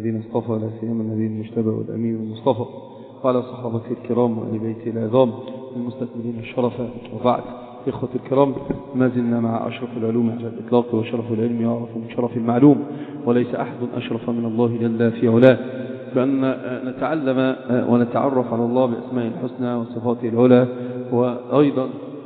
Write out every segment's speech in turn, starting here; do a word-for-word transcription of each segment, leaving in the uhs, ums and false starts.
الذين اصطفى لا سيما النبي المجتبى والأمين المصطفى وعلى صحابته الكرام وآل بيته العظام المستكملين الشرف. وبعد، إخوة الكرام، ما زلنا مع أشرف العلوم على الإطلاق، وشرف العلم يعرف من شرف المعلوم، وليس أحد أشرف من الله جل في علاه، بأن نتعلم ونتعرف على الله بأسماء الحسنى وصفاته العلى، وأيضا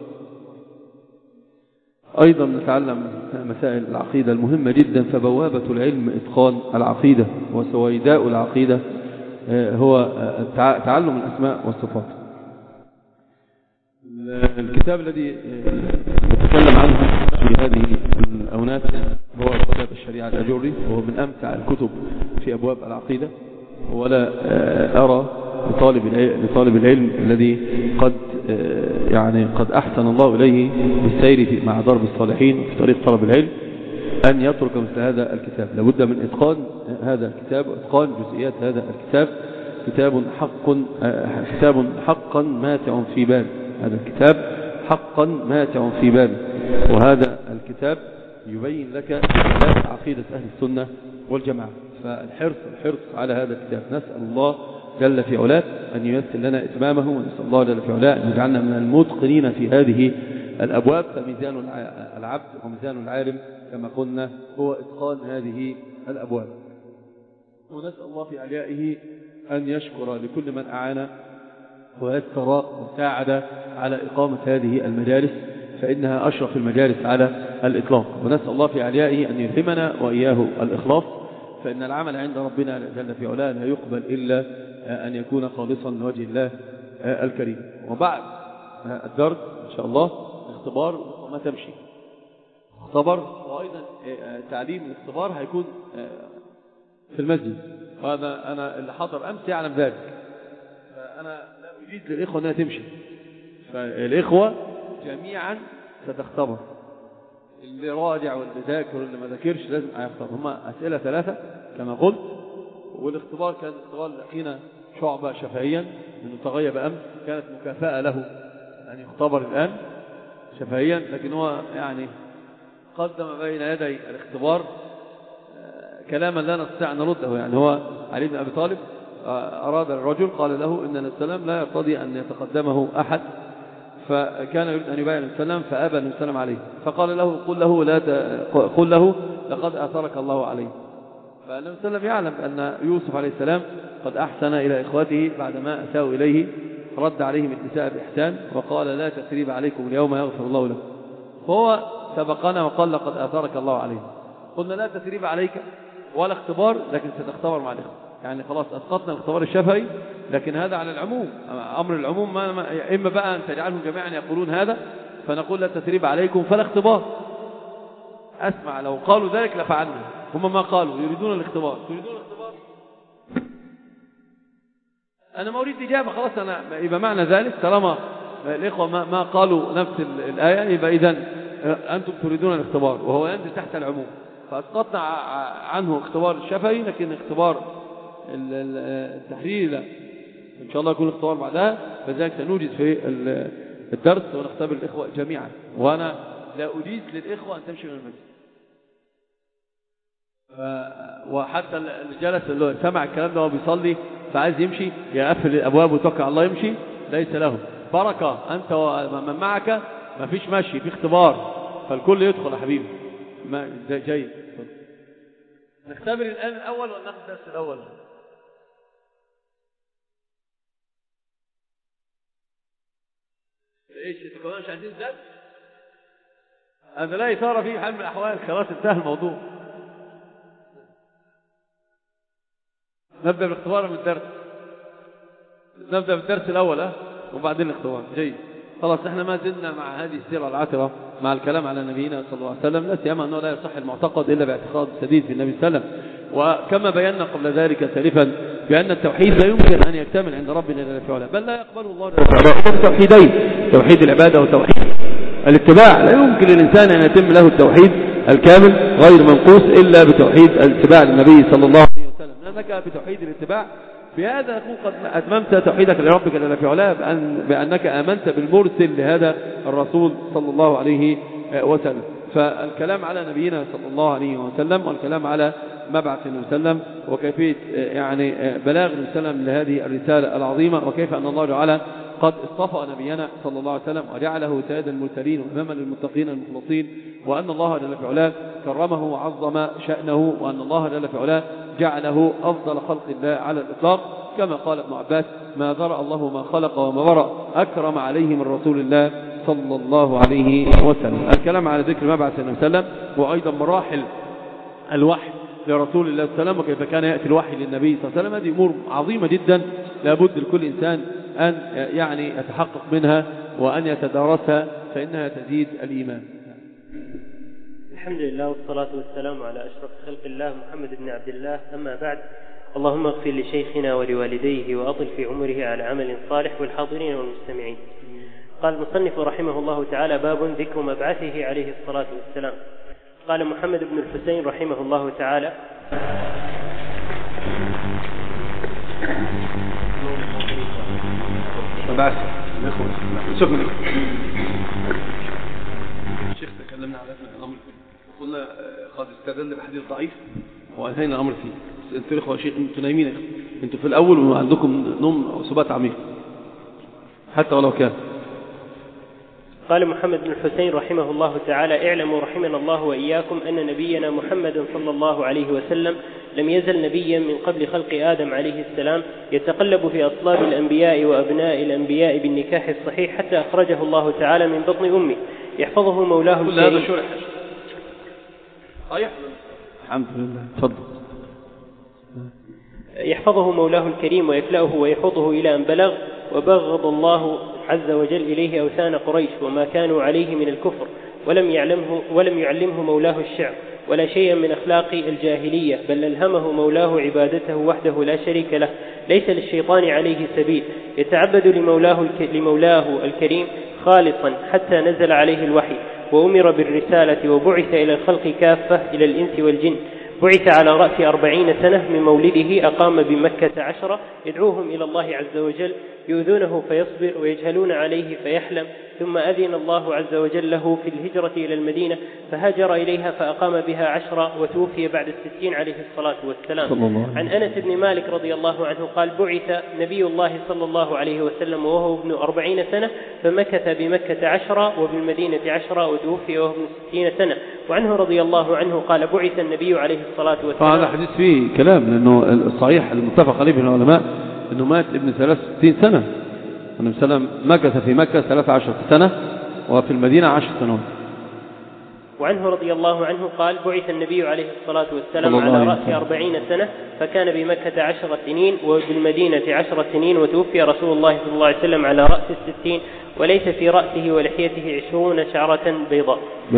أيضا نتعلم مسائل العقيدة المهمة جدا. فبوابة العلم إتقان العقيدة، وسويداء العقيدة هو تعلم الأسماء والصفات. الكتاب الذي نتكلم عنه في هذه الأونات هو كتاب الشريعة الأجري، وهو من أمتع الكتب في أبواب العقيدة. ولا أرى لطالب لطالب العلم الذي قد يعني قد أحسن الله إليه بالسير مع درب الصالحين في طريق طلب العلم أن يترك مثل هذا الكتاب. لابد من إتقان هذا الكتاب وإتقان جزئيات هذا الكتاب. كتاب حق كتاب حقا ماتع في بال. هذا الكتاب حقا ماتع في بال، وهذا الكتاب يبين لك عقيدة أهل السنة والجماعة. فالحرص الحرص على هذا الكتاب. نسأل الله جل في علاه أن ييسر لنا إتمامه، ونسأل الله جل في علاه أن يجعلنا من المتقنين في هذه الأبواب. فميزان العبد وميزان العالم كما قلنا هو إتقان هذه الأبواب. ونسأل الله في عليائه أن يشكر لكل من أعان ويسر وساعد على إقامة هذه المجالس، فإنها أشرف المجالس على الإطلاق. ونسأل الله في عليائه أن يلهمنا وإياه الإخلاص، فإن العمل عند ربنا جل في علاه لا يقبل إلا أن يكون خالصا لوجه الله الكريم. وبعد الدرس إن شاء الله اختبار وما تمشي اختبر، وأيضا تعليم الاختبار هيكون في المسجد، وهذا أنا اللي حضر أمس يعلم ذلك. فأنا لا أريد للإخوة أنها تمشي، فالإخوة جميعا ستختبر، اللي راجع واللي ذاكر واللي ما ذاكرش لازم هيختبر. هما أسئلة ثلاثة كما قلت، والاختبار كان اختبار لقينا شعبة شفهيا لأنه تغيب أمس، كانت مكافأة له أن يختبر الآن شفهيا، لكن هو يعني قدم بين يدي الاختبار كلاما لا نستطيع أن نرده. يعني هو علي بن أبي طالب أراد الرجل قال له إن السلام لا يرتضي أن يتقدمه أحد، فكان يريد أن يبايع السلام فأبى السلام عليه، فقال له قل له لا قل له لقد آثرك الله عليه. فالنبي صلى الله عليه وسلم يعلم أن يوسف عليه السلام قد أحسن إلى إخوته بعدما أساءوا إليه، رد عليهم الإساءة بإحسان وقال لا تثريب عليكم اليوم يغفر الله لكم. فهو سبقنا وقال لقد آثرك الله عليه. قلنا لا تثريب عليك ولا اختبار، لكن ستختبر مع الإخوة. يعني خلاص أسقطنا الاختبار الشفهي، لكن هذا على العموم، أمر العموم. ما ما إما بقى أن تجعلهم جميعا يقولون هذا فنقول لا تثريب عليكم فلا اختبار. أسمع لو قالوا ذلك لفعلنا، هم ما قالوا يريدون الاختبار. تريدون الاختبار؟ أنا ما أريد إجابة، خلاص أنا يبقى معنى ذلك طالما الإخوة ما, ما قالوا نفس الآية يبقى إذن أنتم تريدون الاختبار، وهو ينزل تحت العموم. فأسقطنا عنه اختبار الشفهي، لكن اختبار التحرير لا، إن شاء الله يكون الاختبار بعدها. فذلك سنوجد في الدرس ونختبر الإخوة جميعا. وأنا لا أريد للإخوة أن تمشي من المسجد. وحتى الجلس اللي سمع الكلام ده وهو بيصلي فعايز يمشي يقفل الأبواب ويتوكل على الله يمشي، ليس له بركة. أنت ومن معك ما فيش مشي، في اختبار، فالكل يدخل يا حبيبي. ما جيد. نختبر الآن الأول ولا ناخد الدرس الأول؟ ايش تكونوا مش عايزين درس؟ هذا لا إثارة فيه حال من الأحوال، خلاص انتهى الموضوع. نبدأ بالاختبار من الدرس. نبدأ بالدرس الأول ها وبعدين الاختبار. جيد. خلاص احنا ما زلنا مع هذه السيرة العطرة مع الكلام على نبينا صلى الله عليه وسلم، لا سيما أنه لا يصح المعتقد إلا باعتقاد سديد في النبي صلى الله عليه وسلم. وكما بينا قبل ذلك سالفا بأن التوحيد لا يمكن أن يكتمل عند ربنا جل في علاه، بل لا يقبله الله جل في علاه توحيدين، توحيد العبادة وتوحيد الاتباع. لا يمكن للإنسان أن يتم له التوحيد الكامل غير منقوص إلا بتوحيد الاتباع للنبي صلى الله عليه وسلم. لأنك بتوحيد الاتباع بهذا تكون قد أتممت توحيدك لربك جل في علاه، بأن بأنك آمنت بالمرسل لهذا الرسول صلى الله عليه وسلم. فالكلام على نبينا صلى الله عليه وسلم والكلام على مبعث النبي صلى الله عليه وسلم وكيفية يعني بلاغ النبي صلى الله عليه وسلم لهذه الرسالة العظيمة، وكيف أن الله تعالى قد اصطفى نبينا صلى الله عليه وسلم وجعله سيد المرسلين وإماما للمتقين المخلصين، وأن الله جل في علاه كرمه وعظم شأنه، وأن الله جل في علاه جعله أفضل خلق الله على الإطلاق، كما قال ابن عباس: ما ذرأ الله ما خلق وما برأ أكرم عليه من رسول الله صلى الله عليه وسلم. الكلام على ذكر مبعث النبي صلى الله عليه وسلم، وأيضا مراحل الوحي لرسول الله صلى الله عليه وسلم، وكيف كان يأتي الوحي للنبي صلى الله عليه وسلم. هذه أمور عظيمة جدا لابد لكل إنسان أن يعني يتحقق منها وأن يتدارسها، فإنها تزيد الإيمان. الحمد لله والصلاة والسلام على أشرف خلق الله محمد بن عبد الله، أما بعد. اللهم اغفر لشيخنا ولوالديه وأطل في عمره على عمل صالح والحاضرين والمستمعين. قال المصنف رحمه الله تعالى: باب ذكر مبعثه عليه الصلاة والسلام. قال محمد بن الحسين رحمه الله تعالى: مبعث شوفنا الشيخ تكلمنا على الأمر، قلنا قد استدل بحديث ضعيف وأنهينا الأمر فيه. انتوا اخوة شيخ، انتوا نايمين، انتوا في الأول وعندكم نوم أو سبات عميق حتى ولو كان. قال محمد بن الحسين رحمه الله تعالى: اعلموا رحمنا الله وإياكم أن نبينا محمد صلى الله عليه وسلم لم يزل نبيا من قبل خلق آدم عليه السلام يتقلب في أصلاب الأنبياء وأبناء الأنبياء بالنكاح الصحيح حتى أخرجه الله تعالى من بطن أمه، يحفظه مولاه الكريم. كل هذا شرح صحيح؟ الحمد لله. تفضل. يحفظه مولاه الكريم ويكلأه ويحوطه إلى أن بلغ، وبغض الله عز وجل إليه أوثان قريش وما كانوا عليه من الكفر، ولم يعلمه ولم يعلمه مولاه الشعر ولا شيئا من أخلاق الجاهلية، بل ألهمه مولاه عبادته وحده لا شريك له، ليس للشيطان عليه سبيل، يتعبد لمولاه, لمولاه الكريم خالصا حتى نزل عليه الوحي، وأمر بالرسالة وبعث إلى الخلق كافة إلى الإنس والجن. بعث على رأس أربعين سنة من مولده، أقام بمكة عشرة، يدعوهم إلى الله عز وجل، يؤذونه فيصبر ويجهلون عليه فيحلم، ثم أذن الله عز وجل له في الهجرة إلى المدينة فهاجر إليها فأقام بها عشرة، وتوفي بعد الستين عليه الصلاة والسلام. عن أنس بن مالك رضي الله عنه قال: بعث نبي الله صلى الله عليه وسلم وهو ابن أربعين سنة، فمكث بمكة عشرة وبالمدينة عشرة، وتوفي وهو ابن ستين سنة. وعنه رضي الله عنه قال: بعث النبي عليه الصلاة والسلام. هذا حديث فيه كلام، لأنه الصحيح المتفق عليه بين العلماء أنه مات ابن ثلاث وستين سنة، النبي صلى الله عليه وسلم مكث في مكة ثلاث عشرة سنة وفي المدينة عشر سنوات. وعنه رضي الله عنه قال: بعث النبي عليه الصلاة والسلام على رأس أربعين سنة، فكان بمكة عشر سنين وبالمدينة عشر سنين، وتوفي رسول الله صلى الله عليه وسلم على رأس الستين، وليس في رأسه ولحيته عشرون شعرة بيضاء.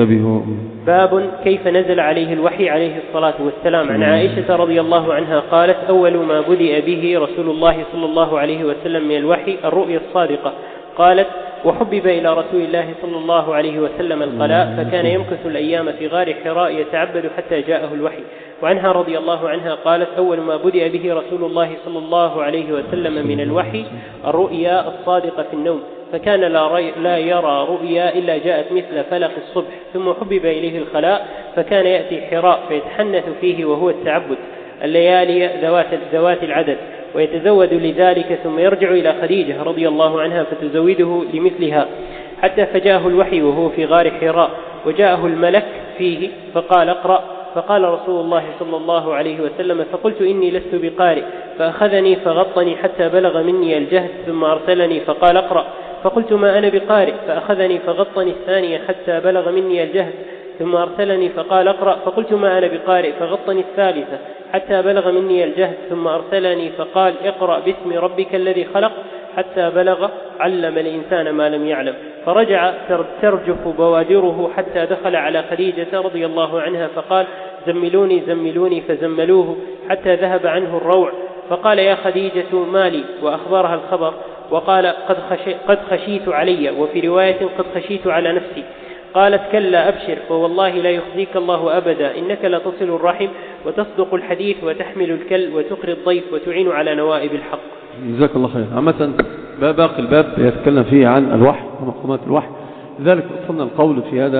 باب كيف نزل عليه الوحي عليه الصلاة والسلام. عن عائشة رضي الله عنها قالت: أول ما بدأ به رسول الله صلى الله عليه وسلم من الوحي الرؤيا الصادقة. قالت: وحبب إلى رسول الله صلى الله عليه وسلم القلاء، فكان يمكث الأيام في غار حراء يتعبد حتى جاءه الوحي. وعنها رضي الله عنها قالت: أول ما بدأ به رسول الله صلى الله عليه وسلم من الوحي الرؤيا الصادقة في النوم، فكان لا, لا يرى رؤيا إلا جاءت مثل فلق الصبح. ثم حبب إليه الخلاء، فكان يأتي حراء فيتحنث فيه وهو التعبد الليالي ذوات, ذوات العدد، ويتزود لذلك، ثم يرجع إلى خديجة رضي الله عنها فتزوده لمثلها، حتى فجاءه الوحي وهو في غار حراء، وجاءه الملك فيه فقال: اقرأ. فقال رسول الله صلى الله عليه وسلم: فقلت: إني لست بقارئ. فأخذني فغطني حتى بلغ مني الجهد، ثم أرسلني فقال: اقرأ. فقلت: ما أنا بقارئ. فأخذني فغطني الثانية حتى بلغ مني الجهد، ثم أرسلني فقال: اقرأ. فقلت: ما أنا بقارئ. فغطني الثالثة حتى بلغ مني الجهد، ثم أرسلني فقال: اقرأ باسم ربك الذي خلق، حتى بلغ علم الإنسان ما لم يعلم. فرجع ترجف بوادره حتى دخل على خديجة رضي الله عنها فقال: زملوني زملوني، فزملوه حتى ذهب عنه الروع. فقال: يا خديجة مالي، وأخبرها الخبر، وقال: قد, خشي قد خشيت علي، وفي رواية قد خشيت على نفسي. قالت: كلا أبشر، فوالله لا يخزيك الله أبدا، إنك لتصل الرحم وتصدق الحديث وتحمل الكل وتقري الضيف وتعين على نوائب الحق. جزاك الله خير. عامة باقي الباب يتكلم فيه عن الوحي ومقومات الوحي، لذلك وصلنا القول في هذا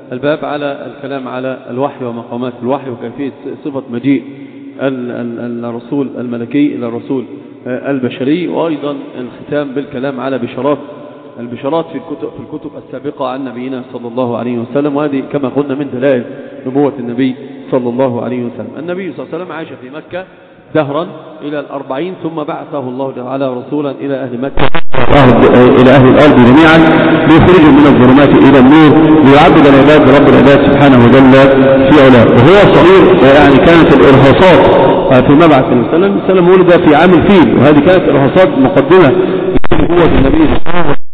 الباب على الكلام على الوحي ومقامات الوحي وكيفية صفة مجيء الرسول الملكي إلى الرسول البشري، وأيضا الختام بالكلام على بشارات البشارات في الكتب, في الكتب السابقة عن نبينا صلى الله عليه وسلم، وهذه كما قلنا من دلائل نبوة النبي صلى الله عليه وسلم. النبي صلى الله عليه وسلم عاش في مكة دهرا إلى الأربعين، ثم بعثه الله تعالى رسولا إلى أهل مكة إلى أهل الأرض جميعا ليخرجوا من الظلمات إلى النور ليعبد العباد رب العباد سبحانه وجل في علاه. وهو صغير يعني كانت الإرهاصات في مبعث النبي صلى الله عليه وسلم ولد في عام الفيل، وهذه كانت إرهاصات مقدمة لنبوة النبي صلى الله عليه وسلم.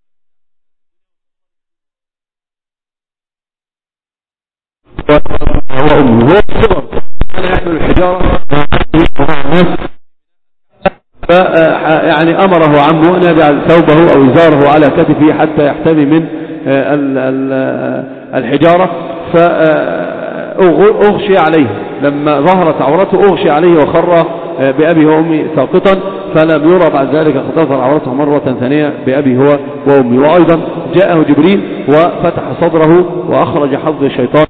هو أمه هو الصغر كان يحمل الحجارة يعني أمره عمه أن يجعل ثوبه أو إزاره على كتفه حتى يحتمي من الحجارة، فأغشي عليه لما ظهرت عورته، أغشي عليه وخر بأبي وأمي ساقطا، فلم يرى بعد ذلك اختفر عورته مرة ثانية بأبي هو وأمي. وأيضا جاءه جبريل وفتح صدره وأخرج حظ الشيطان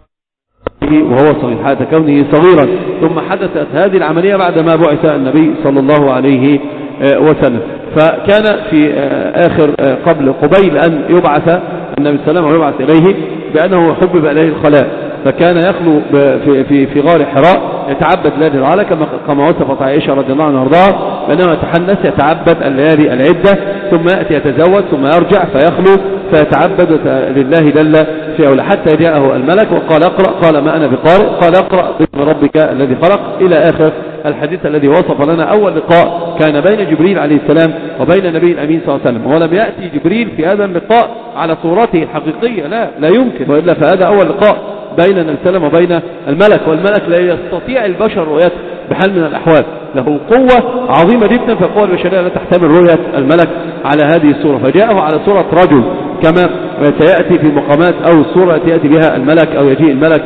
وهو صغير حتى كونه صغيرا، ثم حدثت هذه العملية بعدما بعث النبي صلى الله عليه وسلم. فكان في آخر قبل قبيل أن يبعث النبي صلى الله عليه وسلم ويبعث إليه بأنه حبب إليه الخلاء، فكان يخلو في في في غار حراء يتعبد لله تعالى كما كما وصفت عائشة رضي الله عنها وارضاها، بينما يتحنث يتعبد الليالي العدة ثم يأتي يتزوج ثم يرجع فيخلو فيتعبد لله جل في أولى حتى جاءه الملك وقال اقرأ، قال ما أنا بقارئ، قال اقرأ باسم ربك الذي خلق، إلى آخر الحديث الذي وصف لنا أول لقاء كان بين جبريل عليه السلام وبين النبي الأمين صلى الله عليه وسلم. ولم يأتي جبريل في هذا اللقاء على صورته الحقيقية، لا لا يمكن، وإلا فهذا أول لقاء بين النبي صلى الله عليه وسلم وبين الملك، والملك لا يستطيع البشر رؤيته بحال من الأحوال، له قوة عظيمة جدا، فالقوة البشرية لا تحتمل رؤية الملك على هذه الصورة، فجاءه على صورة رجل كما سيأتي في مقامات أو الصورة التي يأتي بها الملك أو يجيء الملك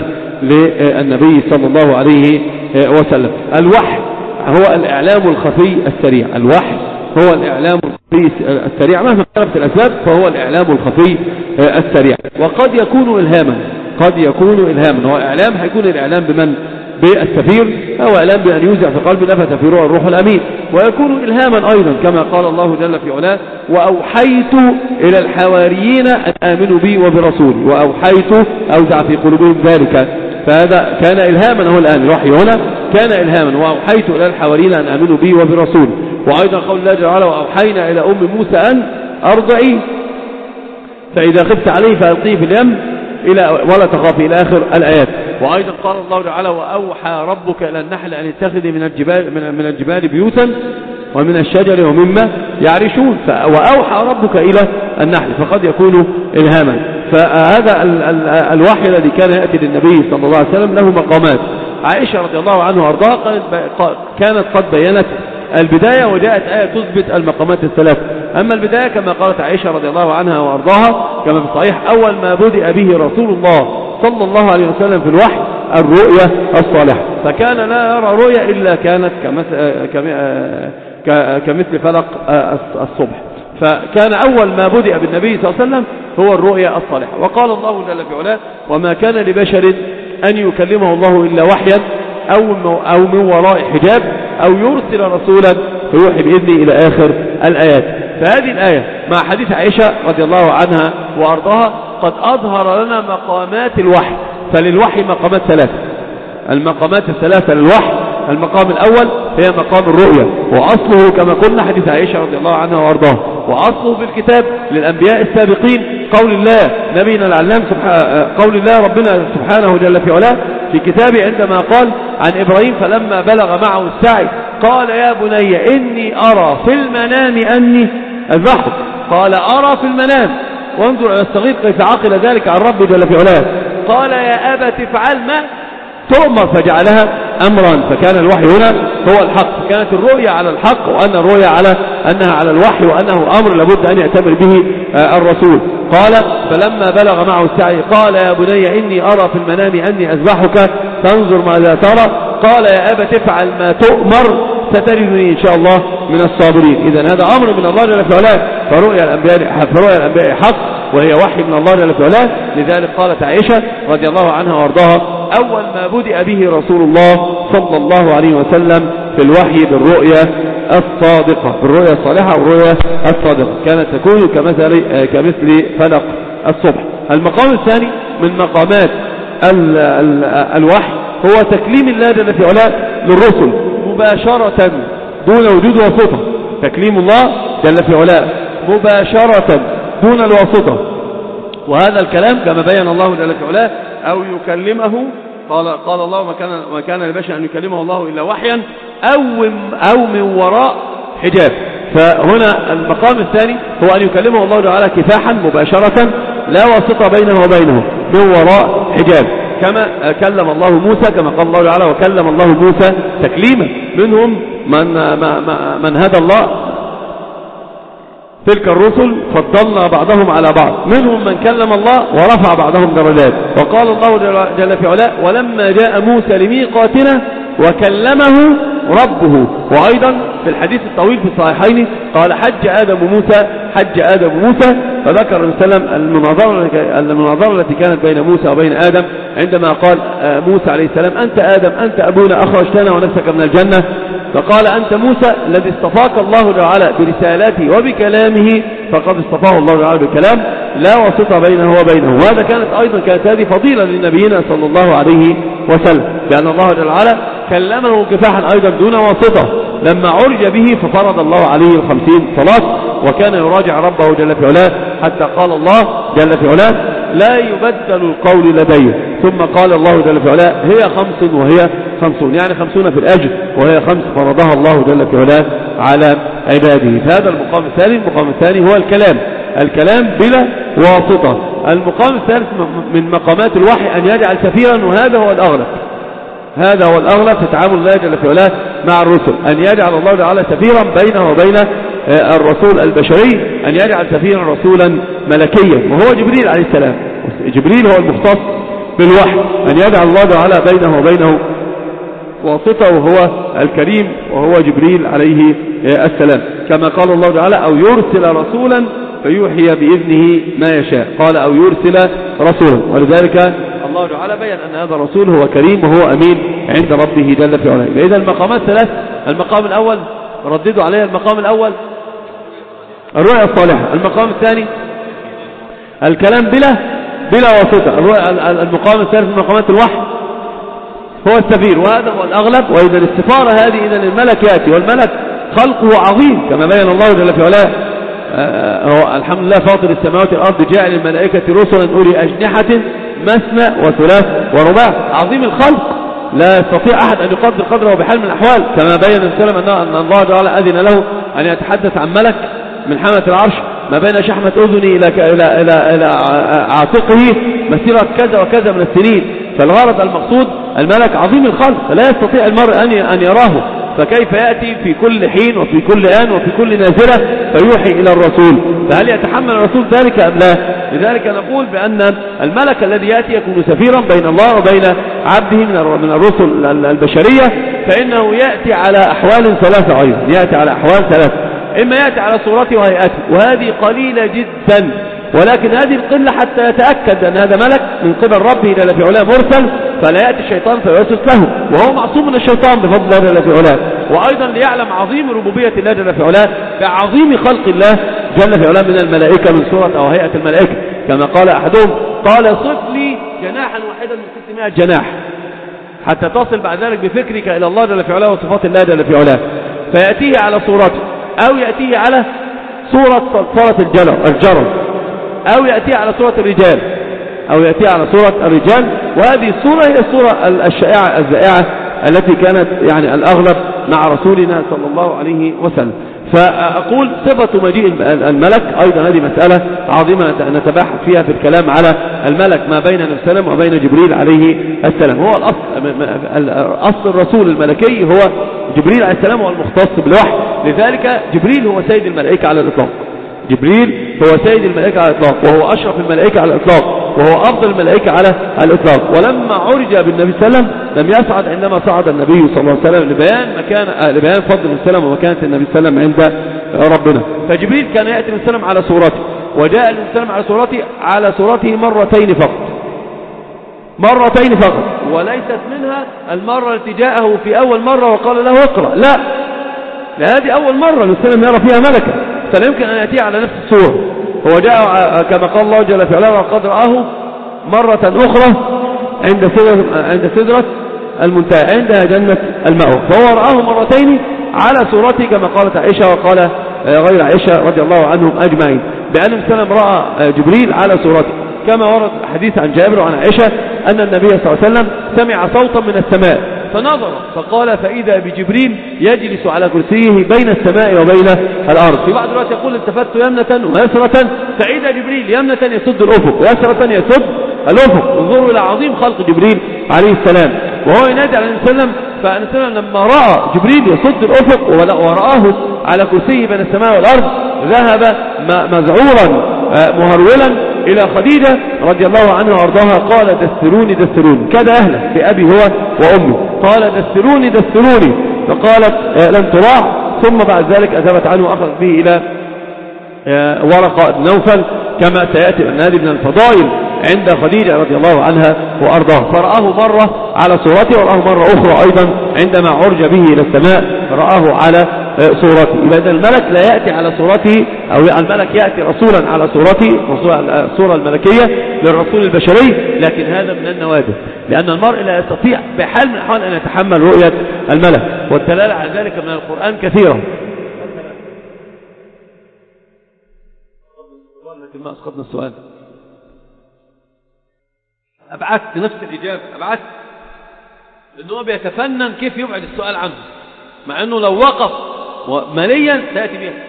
للنبي صلى الله عليه وسلم. الوحي هو الإعلام الخفي السريع، الوحي هو الإعلام الخفي السريع مهما كانت الأسباب، فهو الإعلام الخفي السريع. وقد يكون إلهاما، قد يكون إلهاما، وإعلام هيكون الإعلام بمن؟ بالسفير، أو إعلام بأن يوزع في قلب نفث في روح الروح الأمين. ويكون إلهاما أيضا كما قال الله جل في علاه وأوحيت إلى الحواريين أن آمنوا بي وبرسولي، وأوحيت أوزع في قلوبهم ذلك، فهذا كان إلهاما. هو الآن الوحي هنا كان إلهاما، وأوحيت إلى الحواريين أن آمنوا بي وبرسولي. وأيضا قول الله تعالى وأوحينا إلى أم موسى أن أرضعي فإذا خفت عليه فألقيه في اليم إلى ولا تخافي إلى آخر الآيات. وأيضا قال الله تعالى وأوحى ربك إلى النحل أن اتخذي من الجبال من, من الجبال بيوتا ومن الشجر ومما يعرشون، وأوحى ربك إلى النحل، فقد يكون إلهاما. فهذا ال ال الوحي الذي كان يأتي للنبي صلى الله عليه وسلم له مقامات. عائشة رضي الله عنها وارضاها كانت قد بينت البداية، وجاءت آية تثبت المقامات الثلاث. أما البداية كما قالت عائشة رضي الله عنها وارضاها كما في الصحيح أول ما بدأ به رسول الله صلى الله عليه وسلم في الوحي الرؤية الصالحة، فكان لا يرى رؤية إلا كانت كمثل فلق الصبح. فكان أول ما بدأ بالنبي صلى الله عليه وسلم هو الرؤية الصالحة. وقال الله جل في علاه وما كان لبشر أن يكلمه الله إلا وحيا أو أو من وراء حجاب أو يرسل رسولا فيوحي بإذنه إلى آخر الآيات. فهذه الآية مع حديث عائشة رضي الله عنها وأرضاها قد أظهر لنا مقامات الوحي. فللوحي مقامات ثلاثة، المقامات الثلاثة للوحي. المقام الأول هي مقام الرؤية، وأصله كما قلنا حديث عائشة رضي الله عنها وأرضاها، وأصله في الكتاب للأنبياء السابقين قول الله نبينا العلام قول الله ربنا سبحانه جل في علاه في كتابه عندما قال عن إبراهيم فلما بلغ معه السعي قال يا بني إني أرى في المنام أني أذبحك. قال أرى في المنام، وانظر إلى الصغير كيف عقل ذلك عن ربي جل في علاه. قال يا أبت افعل ما تؤمر فجعلها أمرا. فكان الوحي هنا هو الحق، كانت الرؤية على الحق، وأن الرؤية على أنها على الوحي، وأنه أمر لابد أن يأتمر به الرسول. قال فلما بلغ معه السعي قال يا بني إني أرى في المنام أني أذبحك فانظر ماذا ترى. قال يا أبت افعل ما تؤمر ستجدني إن شاء الله من الصابرين. إذن هذا أمر من الله جل في علاه. فرؤيا الأنبياء فرؤيا الأنبياء حق، وهي وحي من الله جل وعلا. لذلك قالت عائشة رضي الله عنها وارضاها: أول ما بدأ به رسول الله صلى الله عليه وسلم في الوحي بالرؤيا الصادقة، بالرؤيا الصالحة والرؤيا الصادقة، كانت تكون كمثل كمثل فلق الصبح. المقام الثاني من مقامات ال ال الوحي هو تكليم الله جل في علاه للرسل مباشرة دون وجود واسطة. تكليم الله جل في علاه مباشرة دون الواسطة، وهذا الكلام كما بين الله جل في علاه: أو يكلمه، قال قال الله: ما كان ما كان لبشر أن يكلمه الله إلا وحيا أو أو من وراء حجاب. فهنا المقام الثاني هو أن يكلمه الله تعالى كفاحا مباشرة لا واسطة بينه وبينه، من وراء حجاب، كما كلم الله موسى، كما قال الله تعالى: وكلم الله موسى تكليما. منهم من من هدى الله تلك الرسل فضلنا بعضهم على بعض، منهم من كلم الله ورفع بعضهم درجات. وقال الله جل في علاه: ولما جاء موسى لميقاتنا وكلمه ربه. وأيضا في الحديث الطويل في الصحيحين قال: حج آدم موسى حج آدم موسى، فذكر النبي صلى الله عليه وسلم المناظرة المناظرة التي كانت بين موسى وبين آدم، عندما قال موسى عليه السلام: أنت آدم أنت أبونا أخرجتنا ونفسك من الجنة، فقال: أنت موسى الذي اصطفاك الله تعالى برسالته وبكلامه، فقد اصطفاه الله تعالى بكلام لا واسطة بينه وبينه. وهذا كانت أيضا كانت هذه فضيلة لنبينا صلى الله عليه وسلم، لأن الله جل وعلا كلمه كفاحا أيضا دون واسطة. لما عرج به ففرض الله عليه الخمسين صلاة، وكان يراجع ربه جل في علاه، حتى قال الله جل في علاه: لا يبدل القول لدي. ثم قال الله جل في علاه: هي خمس وهي خمسون، يعني خمسون في الأجر، وهي خمس فرضها الله جل في علاه على عباده. فهذا المقام الثاني. المقام الثاني هو الكلام، الكلام بلا واسطة. المقام الثالث من مقامات الوحي أن يجعل سفيرا، وهذا هو الأغلب، هذا هو الأغلب في تعامل الله جل في علاه مع الرسل، أن يجعل الله تعالى سفيرا بينه وبين الرسول البشري، أن يجعل سفيرا رسولا ملكيا، وهو جبريل عليه السلام. جبريل هو المختص بالوحي، أن يجعل الله تعالى بينه وبينه واسطة، وهو الكريم وهو جبريل عليه السلام، كما قال الله تعالى: أو يرسل رسولا فيوحي بإذنه ما يشاء. قال: أو يرسل رسولا. ولذلك الله تعالى بيّن أن هذا الرسول هو كريم وهو أمين عند ربه جل في علاه. إذا المقامات ثلاث. المقام الأول رددوا عليه، المقام الأول الرؤيا الصالحة. المقام الثاني الكلام بلا بلا واسطة. المقام الثالث من مقامات الوحي هو السفير، وهذا هو الأغلب. وإذا السفارة هذه إذا الملك يأتي، والملك خلقه عظيم كما بين الله جل في علاه: هو الحمد لله فاطر السماوات والأرض جاعل الملائكة رسلا أولي أجنحة مثنى وثلاث ورباع. عظيم الخلق، لا يستطيع أحد أن يقدر قدره بحال من الأحوال، كما بين السلام أن الله تعالى أذن له أن يتحدث عن ملك من حملة العرش ما بين شحمة أذني إلى إلى إلى إلى عاتقه مسيرة كذا وكذا من السنين. فالغرض المقصود الملك عظيم الخلق، لا يستطيع المرء أن أن يراه، فكيف يأتي في كل حين وفي كل آن وفي كل نازلة فيوحي إلى الرسول؟ فهل يتحمل الرسول ذلك أم لا؟ لذلك نقول بأن الملك الذي يأتي يكون سفيرا بين الله وبين عبده من الرسل البشرية، فإنه يأتي على أحوال ثلاثة أيضا، يأتي على أحوال ثلاثة. إما يأتي على صورته وهيئته، وهذه قليلة جدا، ولكن هذه القلة حتى يتأكد أن هذا ملك من قبل ربه جل في علاه مرسل، فلا يأتي الشيطان فيوسوس له، وهو معصوم من الشيطان بفضل الله جل في علاه. وأيضا ليعلم عظيم ربوبية الله جل في علاه بعظيم خلق الله جل في علاه من الملائكة، من صورة أو هيئة الملائكة، كما قال أحدهم: قال صف لي جناحا واحدا من ستمائة جناح، حتى تصل بعد ذلك بفكرك إلى الله جل في علاه وصفات الله جل في علاه. فيأتيه على صورته، أو يأتيه على صورة صورة الجرم، أو يأتيه على صورة الرجال، أو يأتيه على صورة الرجال. وهذه الصورة هي الصورة الشائعة الزائعة التي كانت يعني الأغلب مع رسولنا صلى الله عليه وسلم. فأقول صفة مجيء الملك أيضا هذه مسألة عظيمة نتباحث فيها في الكلام على الملك ما بين النبي صلى الله عليه وسلم وبين جبريل عليه السلام. هو الأصل، أصل الرسول الملكي هو جبريل عليه السلام، هو المختص بالوحي. لذلك جبريل هو سيد الملائكة على الإطلاق، جبريل هو سيد الملائكة على الإطلاق، وهو أشرف الملائكة على الإطلاق، وهو أفضل الملائكة على الإطلاق. ولما عرج بالنبي صلى الله عليه وسلم لم يصعد عندما صعد النبي صلى الله عليه وسلم لبيان مكان لبيان فضل النبي صلى الله عليه وسلم ومكانة النبي صلى الله عليه وسلم عند ربنا. فجبريل كان يأتي النبي صلى الله عليه وسلم على صورته، وجاء النبي صلى الله عليه وسلم على صورته على صورته مرتين فقط مرتين فقط، وليست منها المرة التي جاءه في أول مرة وقال له اقرأ، لا، هذه أول مرة النبي صلى الله عليه وسلم يرى فيها ملكا، فلا يمكن أن يأتي على نفس الصورة. هو جاء كما قال الله جل في علاه وقد رآه مرة أخرى عند سدرة عند سدرة المنتهى عندها جنة المأوى، فهو رآه مرتين على صورته كما قالت عائشة وقال غير عائشة رضي الله عنهم أجمعين بأن النبي صلى الله عليه وسلم رأى جبريل على صورته، كما ورد حديث عن جابر وعن عائشة أن النبي صلى الله عليه وسلم سمع صوتا من السماء فنظر فقال فإذا بجبريل يجلس على كرسيه بين السماء وبين الأرض. في بعض الوقت يقول التفت يمنة ويسرة فإذا جبريل يمنة يسد الأفق ويسرة يسد الأفق. انظروا إلى عظيم خلق جبريل عليه السلام وهو ينادي على النبي صلى الله عليه وسلم. فالنبي صلى الله عليه وسلم لما رأى جبريل يسد الأفق ورآه على كرسيه بين السماء والأرض ذهب مذعورا مهرولا إلى خديجة رضي الله عنها وارضاها قال دثروني دثروني كاد أهله بأبي هو وأمي قال دثروني دثروني فقالت لن تراع ثم بعد ذلك أذبت عنه وأخذت به إلى ورقة بن نوفل كما سيأتي أن هذه من الفضائل عند خديجة رضي الله عنها وأرضاها. فرآه مرة على صورته ورآه مرة أخرى أيضا عندما عرج به إلى السماء رآه على صورته. إذا الملك لا يأتي على صورته أو الملك يأتي رسولا على صورته الصورة الملكية للرسول البشري، لكن هذا من النوادر لأن المرء لا يستطيع بحال من الأحوال أن يتحمل رؤية الملك، والدلالة على ذلك من القرآن كثيرة. لكن ما أسقطنا السؤال، أبعثت نفس الإجابة أبعثت لأنه بيتفنن كيف يبعد السؤال عنه مع أنه لو وقف ماليا سيأتي بها.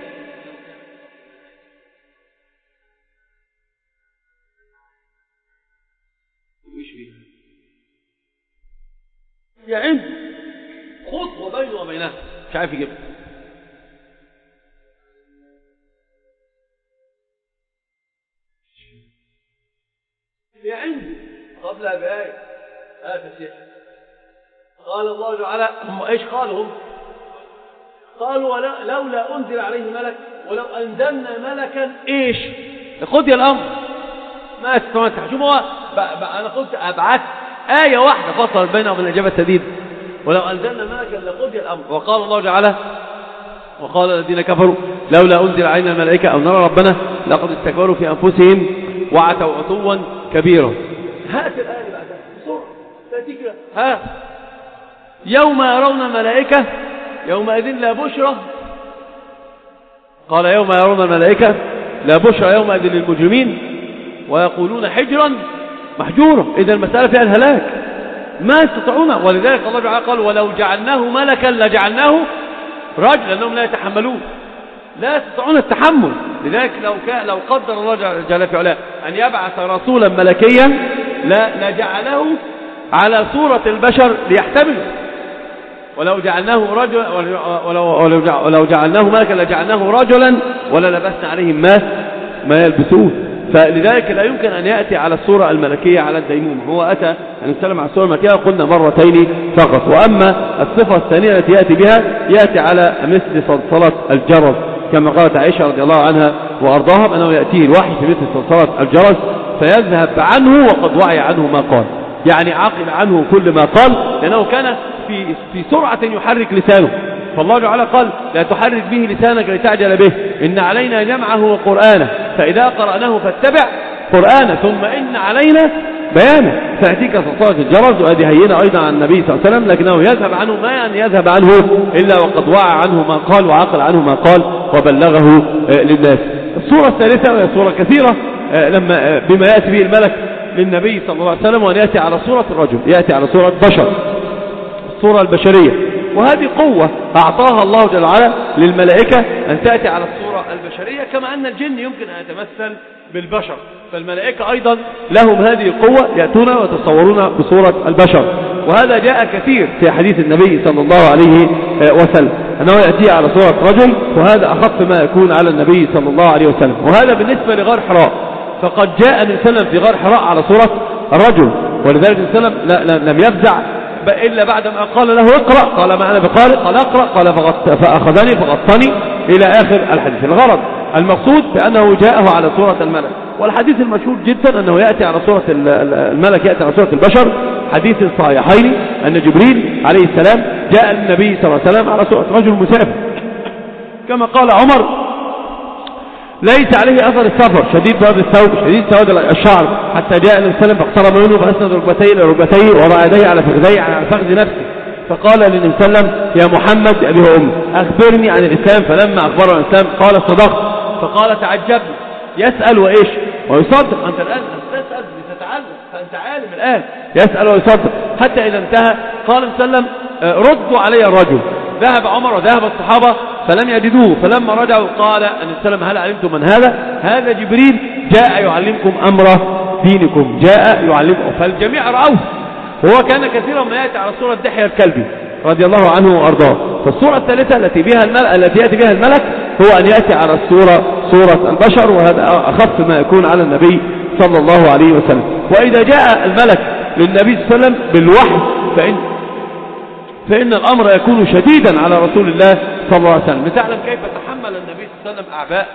يعني خطوة بينه وبينها مش عارف يجيبها. يعني قبلها بآية آية الشيخ قال الله تعالى هم ايش قالوا هم قالوا لولا أنزل عليه ملك ولو أنزلنا ملكا ايش لقضي الأمر ما استمتع. شوف هو أنا قلت أبعث آية واحدة فصل بينه وبين الإجابة السديد ولو أنزلنا ملكا لقضي الأمر. وقال الله تعالى وقال الذين كفروا لولا أنزل علينا الملائكة أو نرى ربنا لقد استكبروا في أنفسهم وعتوا عتوا كبيرا. هات الآية بعدها بسرعة تأتيك ها يوم يرون الملائكة يومئذ لا بشرى قال يوم يرون الملائكة لا بشرى يومئذ للمجرمين ويقولون حجرا محجورا. إذا المسألة فيها الهلاك ما يستطيعون. ولذلك الله تعالى قال ولو جعلناه ملكا لجعلناه رجلا لأنهم لا يتحملون لا يستطيعون التحمل. لذلك لو كان لو قدر الله جل في علاه أن يبعث رسولا ملكيا لا لجعله على صورة البشر ليحتمله. ولو جعلناه رجلا ولو, ولو, ولو جعلناه ملكا لجعلناه رجلا ولا لبسنا عليهم ما ما يلبسون. فلذلك لا يمكن أن يأتي على الصورة الملكية على الديموم. هو أتى أن نتكلم عن الصورة الملكية قلنا مرتين فقط. وأما الصفة الثانية التي يأتي بها يأتي على مثل صلصلة الجرس كما قالت عائشة رضي الله عنها وأرضاها بأنه يأتيه الوحي في مثل صلصلة الجرس فيذهب عنه وقد وعي عنه ما قال، يعني عقل عنه كل ما قال لأنه كان في في سرعة يحرك لسانه. فالله تعالى قال لا تحرك به لسانك لتعجل به إن علينا جمعه وقرآنه فإذا قرأناه فاتبع قرآنه ثم إن علينا بيانه. فأتيك صلصلة الجرس وهذه هينة أيضا عن النبي صلى الله عليه وسلم لكنه يذهب عنه ما أن يذهب عنه إلا وقد وعى عنه ما قال وعقل عنه ما قال وبلغه للناس. الصورة الثالثة وهي صورة كثيرة لما بما يأتي به الملك للنبي صلى الله عليه وسلم وأن يأتي على صورة الرجل يأتي على صورة بشر الصورة البشرية. وهذه قوة أعطاها الله جل وعلا للملائكة أن تأتي على الصورة البشرية كما أن الجن يمكن أن يتمثل بالبشر. فالملائكة أيضا لهم هذه القوة يأتون ويتصورون بصورة البشر. وهذا جاء كثير في حديث النبي صلى الله عليه وسلم أنه يأتي على صورة رجل وهذا أخف ما يكون على النبي صلى الله عليه وسلم. وهذا بالنسبة لغار حراء فقد جاء النبي صلى الله عليه وسلم في غار حراء على صورة الرجل ولذلك النبي صلى الله عليه وسلم لم يفزع إلا بعد ما قال له اقرأ قال ما أنا بقارئ قال اقرأ قال فأخذني فغطني إلى آخر الحديث. الغرض المقصود بأنه جاءه على صورة الملك. والحديث المشهور جدا أنه يأتي على صورة الملك، يأتي على صورة البشر، حديث الصحيحين أن جبريل عليه السلام جاء للنبي صلى الله عليه وسلم على صورة رجل مسافر، كما قال عمر ليس عليه أثر السفر، شديد بياض الثوب، شديد سواد الشعر، حتى جاء النبي صلى الله عليه وسلم فاقترب منه فأسند ركبتيه إلى ركبتيه ووضع يديه على فخذيه على فخذ نفسه، فقال للنبي صلى الله عليه وسلم يا محمد بأبي وأمي أخبرني عن الإسلام، فلما أخبره عن الإسلام قال صدقت، فقال تعجبني، يسأل وإيش ويصدق، أنت الآن تسأل لتتعلم فأنت عالم الآن، يسأل ويصدق، حتى إذا انتهى قال صلى الله عليه وسلم ردوا علي الرجل. ذهب عمر وذهب الصحابة فلم يجدوه، فلما رجعوا قال النبي صلى الله عليه وسلم هل علمتم من هذا؟ هذا جبريل جاء يعلمكم أمر دينكم، جاء يعلمكم. فالجميع رأوه، وهو كان كثيرا ما يأتي على صورة دحية الكلبي رضي الله عنه وأرضاه. فالصورة الثالثة التي بها الملك التي يأتي بها الملك هو أن يأتي على الصورة صورة البشر، وهذا أخف ما يكون على النبي صلى الله عليه وسلم. وإذا جاء الملك للنبي صلى الله عليه وسلم بالوحي فإن فإن الأمر يكون شديدا على رسول الله صلى الله عليه وسلم. لتعلم كيف تحمل النبي صلى الله عليه وسلم أعباء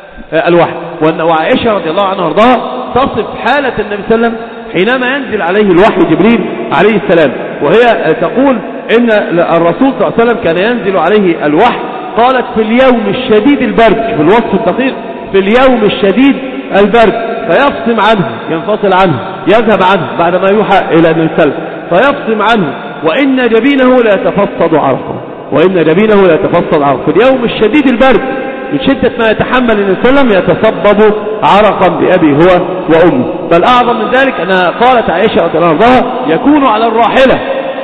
الوحي. وعائشة رضي الله عنها وارضاها تصف حالة النبي صلى الله عليه وسلم حينما ينزل عليه الوحي جبريل عليه السلام، وهي تقول إن الرسول صلى الله عليه وسلم كان ينزل عليه الوحي، قالت في اليوم الشديد البرد، في الوصف الدقيق في اليوم الشديد البرد، فيفصم عنه، ينفصل عنه، يذهب عنه بعدما يوحى إلى النبي صلى الله عليه وسلم، فيفصم عنه، وإن جبينه لا يتفصد عرقا، وإن جبينه لا يتفصد عرقا. في اليوم الشديد البرد من شدة ما يتحمل النبي صلى الله عليه وسلم يتصبب عرقا بأبي هو وأمه. بل أعظم من ذلك أنها قالت عائشة رضي الله عنها يكون على الراحلة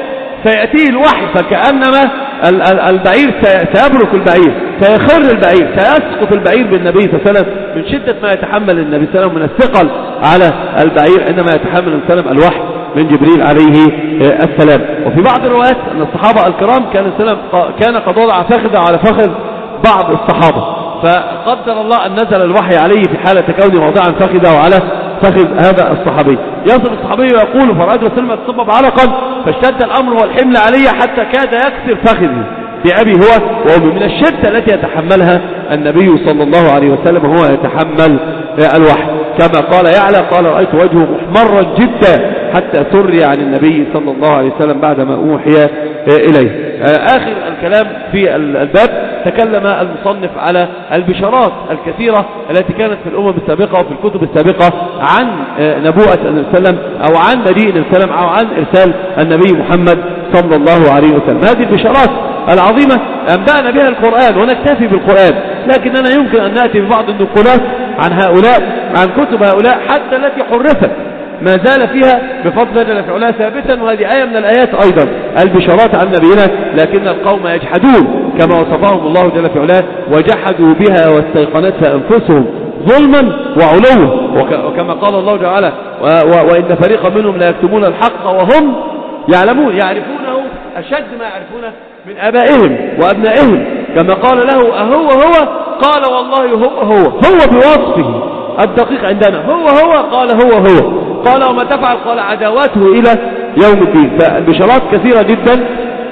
فيأتيه الوحي فكأنما البعير سيبرك البعير، سيخر البعير، سيسقط البعير بالنبي صلى الله عليه وسلم من شدة ما يتحمل النبي صلى الله عليه وسلم من الثقل على البعير عندما يتحمل النبي صلى الله عليه وسلم الوحي من جبريل عليه السلام. وفي بعض الروايات أن الصحابة الكرام كان السلام كان قد وضع فخذ على فخذ بعض الصحابة، فقدر الله أن نزل الوحي عليه في حالة كونه موضعا فخذه على فخذ هذا الصحابي. يصل الصحابي ويقول فرأيت رسول الله يتصبب عرقا فاشتد الأمر والحمل علي حتى كاد يكسر فخذي بأبي هو وأمي، من الشدة التي يتحملها النبي صلى الله عليه وسلم وهو يتحمل الوحي. كما قال يعلى قال رأيت وجهه محمرا جدا حتى سري عن النبي صلى الله عليه وسلم بعدما أوحي إليه. آخر الكلام في الباب تكلم المصنف على البشارات الكثيرة التي كانت في الأمم السابقة وفي الكتب السابقة عن نبوءة النبي صلى الله عليه وسلم أو عن مجيء النبي صلى الله عليه وسلم أو عن إرسال النبي محمد صلى الله عليه وسلم. هذه البشارات العظيمة أنبأنا بها القرآن ونكتفي بالقرآن، لكننا يمكن أن نأتي ببعض النقولات عن هؤلاء عن كتب هؤلاء حتى التي حرفت ما زال فيها بفضل الله جل وعلا ثابتا، وهذه آية من الآيات أيضا البشارات عن نبينا، لكن القوم يجحدون كما وصفهم الله جل وعلا وجحدوا بها واستيقنتها أنفسهم ظلما وعلوا، وكما قال الله جل وعلا وإن فريقا منهم لا يكتمون الحق وهم يعلمون، يعرفونه أشد ما يعرفونه من آبائهم وأبنائهم، كما قال له أهو هو قال والله هو هو هو بوصفه الدقيق عندنا هو هو قال هو هو قال وما تفعل قال عداواته إلى يوم الدين. فالبشارات كثيرة جدا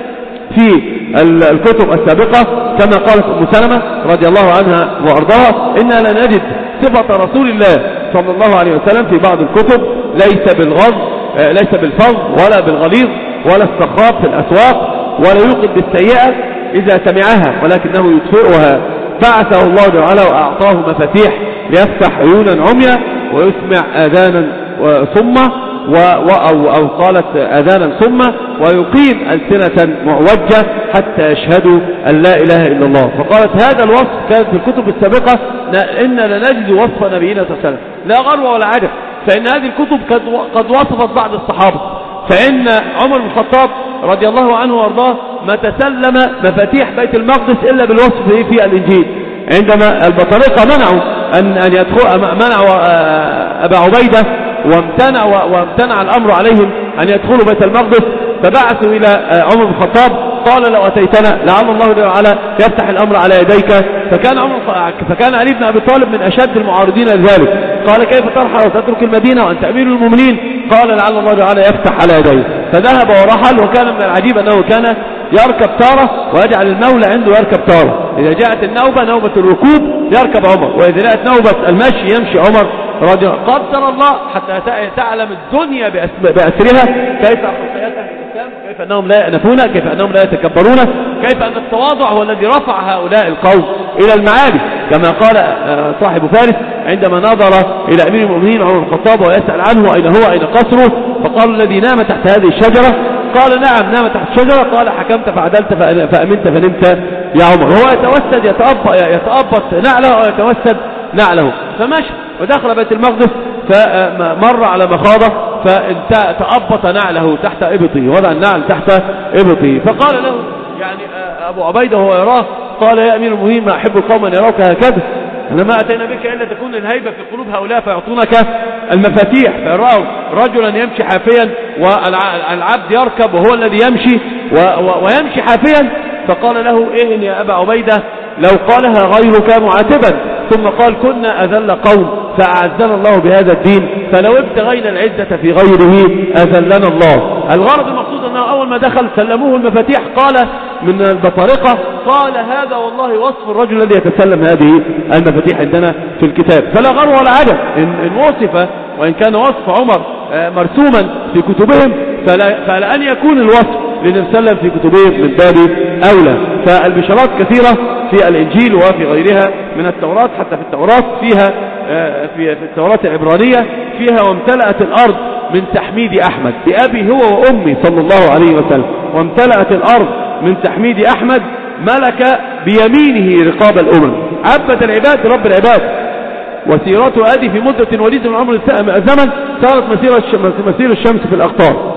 في الكتب السابقة كما قالت أم سلمة رضي الله عنها وأرضاها إننا لا نجد صفة رسول الله صلى الله عليه وسلم في بعض الكتب ليس بالغض ليس بالفظ ولا بالغليظ ولا السخاب في الأسواق ولا يوقد بالسيئة إذا سمعها ولكنه يطفئها. بعثه الله جل وعلا وأعطاه مفاتيح ليفتح عيونا عميا ويسمع آذانا صمة أو, أو قالت آذانا صمة ويقيم ألسنة معوجة حتى يشهدوا أن لا إله إلا الله. فقالت هذا الوصف كانت في الكتب السابقة إن لنجد وصف نبينا صلى الله عليه وسلم لا غرو ولا عجب، فإن هذه الكتب قد وصفت بعض الصحابة. فإن عمر بن الخطاب رضي الله عنه وارضاه ما تسلم مفاتيح بيت المقدس إلا بالوصف في الإنجيل، عندما البطارقة منعوا أن, أن يدخل منعوا أبا عبيدة وامتنع, وامتنع الأمر عليهم أن يدخلوا بيت المقدس، فبعثوا إلى عمر بن الخطاب قال لو أتيتنا لعل الله جل وعلا يفتح الأمر على يديك. فكان عمر فكان علي بن أبي طالب من أشد المعارضين لذلك، قال كيف ترحل وتترك المدينة وأنت أمير المؤمنين؟ قال لعل الله جل وعلا يفتح على يديه. فذهب ورحل، وكان من العجيب أنه كان يركب تارة ويجعل المولى عنده يركب تارة. إذا جاءت النوبة نوبة الركوب يركب عمر، وإذا جاءت نوبة المشي يمشي عمر رضي الله. قدر الله حتى تعلم الدنيا بأسرها كيف أخلاقياتها في الإسلام، كيف أنهم لا يأنفون، كيف أنهم لا يتكبرون، كيف أن التواضع هو الذي رفع هؤلاء القوم إلى المعالي، كما قال صاحب فارس عندما نظر إلى أمير المؤمنين عمر بن الخطاب ويسأل عنه أين هو أين قصره، فقالوا الذي نام تحت هذه الشجرة. قال نعم نام تحت الشجرة. قال حكمت فعدلت فأمنت فنمت يا عمر. هو يتوسد يتأبط نعله أو يتوسد نعله، فمشى ودخل بيت المقدس فمر على مخاضة فتأبط نعله تحت إبطه، وضع النعل تحت إبطه. فقال له يعني أبو عبيدة وهو يراه، قال يا أمير المؤمنين ما أحب القوم أن يراك هكذا، أنا ما أتينا بك إلا تكون الهيبة في قلوب هؤلاء فيعطونك المفاتيح. فرأوا رجلا يمشي حافيا والعبد يركب وهو الذي يمشي ويمشي حافيا، فقال له إيه يا أبا عبيدة لو قالها غيرك معاتبا. ثم قال كنا أذل قوم فأعزنا الله بهذا الدين، فلو ابتغينا العزة في غيره أذلنا الله. الغرض المقصود أنه أول ما دخل سلموه المفاتيح، قال من البطارقة قال هذا والله وصف الرجل الذي يتسلم هذه المفاتيح عندنا في الكتاب. فلا غر ولا عجب إن وصف، وإن كان وصف عمر مرسوما في كتبهم فلأن يكون الوصف لنسلم في كتبهم من باب أولى. فالبشارات كثيرة في الإنجيل وفي غيرها من التوراة، حتى في التوراة فيها في التوراة العبرانية فيها وامتلأت الأرض من تحميد أحمد بأبي هو وأمي صلى الله عليه وسلم، وامتلأت الأرض من تحميد أحمد ملك بيمينه رقاب الأمم، عبد العباد رب العباد. وسيرته هذه في مدة وليدة من عمر الزمن صارت مسير الشمس في الأقطار،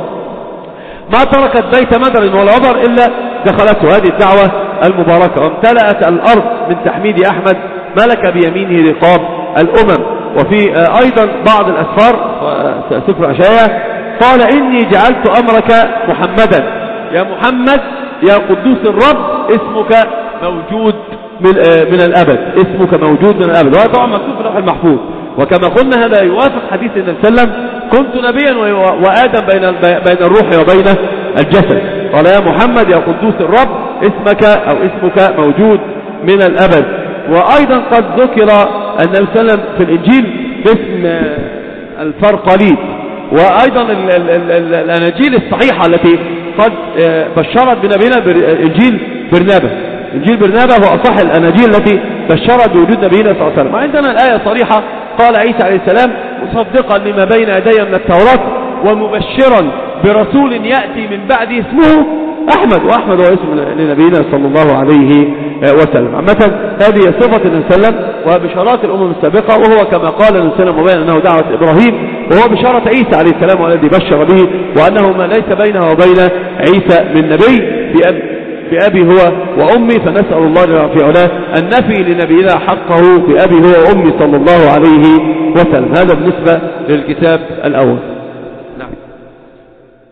ما تركت بيت مدر ولا عبر إلا دخلته هذه الدعوة المباركة. وامتلأت الأرض من تحميد أحمد ملك بيمينه رقاب الأمم. وفي أيضا بعض الأسفار سفر عشايا قال إني جعلت أمرك محمدا، يا محمد يا قدوس الرب اسمك موجود من الأبد، اسمك موجود من الأبد. وهذا طبعا مكتوب في اللوح المحفوظ. وكما قلنا هذا يوافق حديث النبي صلى الله عليه وسلم كنت نبيا وآدم بين بين الروح وبين الجسد. قال يا محمد يا قدوس الرب اسمك أو اسمك موجود من الأبد. وأيضا قد ذكر النبي صلى الله عليه وسلم في الإنجيل باسم الفرقليط. وأيضا الأناجيل الصحيحة التي قد بشرت بنبينا إنجيل برنابا، إنجيل برنابا هو أصح الأناجيل التي بشرت بوجود نبينا صلى الله عليه وسلم. وعندنا الآية صريحة قال عيسى عليه السلام مصدقا لما بين يدي من التوراة ومبشرا برسول يأتي من بعد اسمه أحمد، وأحمد هو اسم لنبينا صلى الله عليه وسلم. عامة هذه صفة النبي صلى الله عليه وسلم وبشارات الأمم السابقة، وهو كما قال النبي صلى الله عليه وسلم وبين أنه دعوة إبراهيم، وهو بشارة عيسى عليه السلام والذي بشر به، وأنه ما ليس بينه وبين عيسى من نبي بأبي هو وأمي. فنسأل الله في علاه أن نفي لنبينا حقه بأبي هو وأمي صلى الله عليه وسلم. هذا بالنسبة للكتاب الأول.